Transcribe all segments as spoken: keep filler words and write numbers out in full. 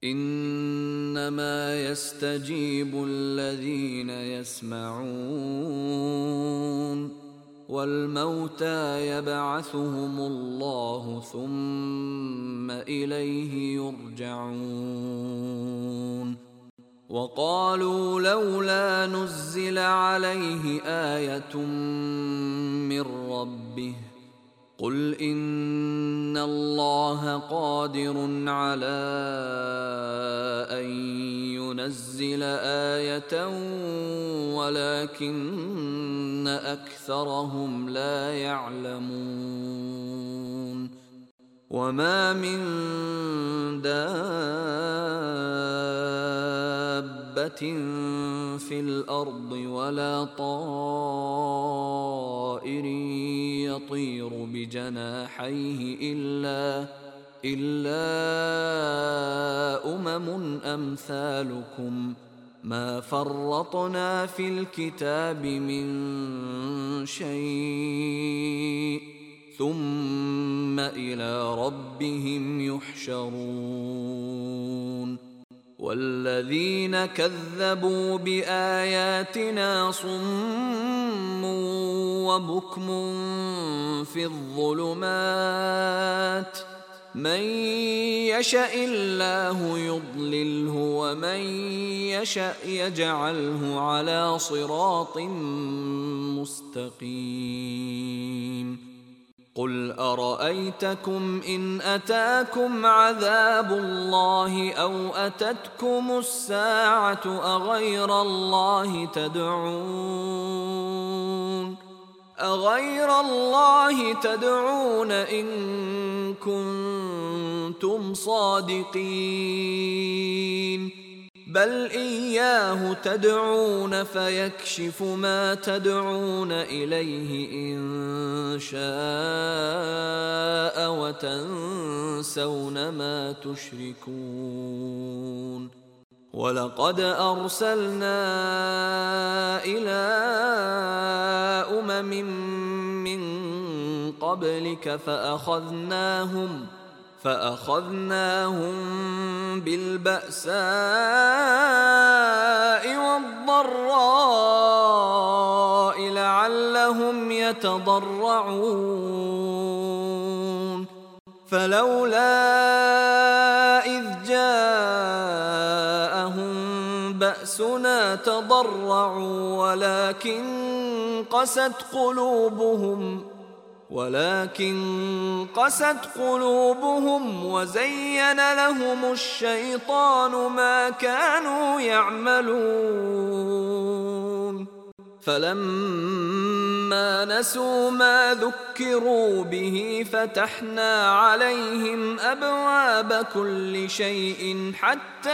إنما يستجيب الذين يسمعون والموتى يبعثهم الله ثم إليه يرجعون وقالوا لولا نزل عليه آية من ربه قل إن الله قادر على أن ينزل آية ولكن أكثرهم لا يعلمون وما من دابة في الأرض ولا طائر يطير بجناحيه إلا إلا أمم أمثالكم ما فرطنا في الكتاب من شيء ثم إلى ربهم يحشرون والذين كذبوا بآياتنا صم وبكم في الظلمات من يشاء الله يضلله ومن يشاء يجعله على صراط مستقيم قل أرأيتكم إن أتاكم عذاب الله أو أتتكم الساعة أغير الله تدعون أغير الله تدعون إن كنتم صادقين بل إياه تدعون فيكشف ما تدعون إليه إن شاء وتنسون ما تشركون ولقد أرسلنا إلى أمم من قبلك فأخذناهم فأخذناهم بالبأساء والضراء لعلهم يتضرعون فلولا إذ جاءهم بأسنا تضرعوا ولكن قست قلوبهم ولكن قست قلوبهم وزين لهم الشيطان ما كانوا يعملون فلما نسوا ما ذكروا به فتحنا عليهم أبواب كل شيء حتى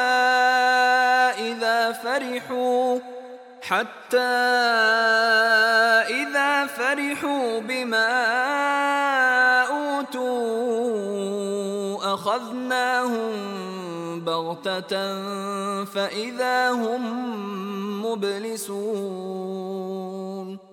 إذا فرحوا حتى إذا فرحوا بما أوتوا أخذناهم بغتة فإذا هم مبلسون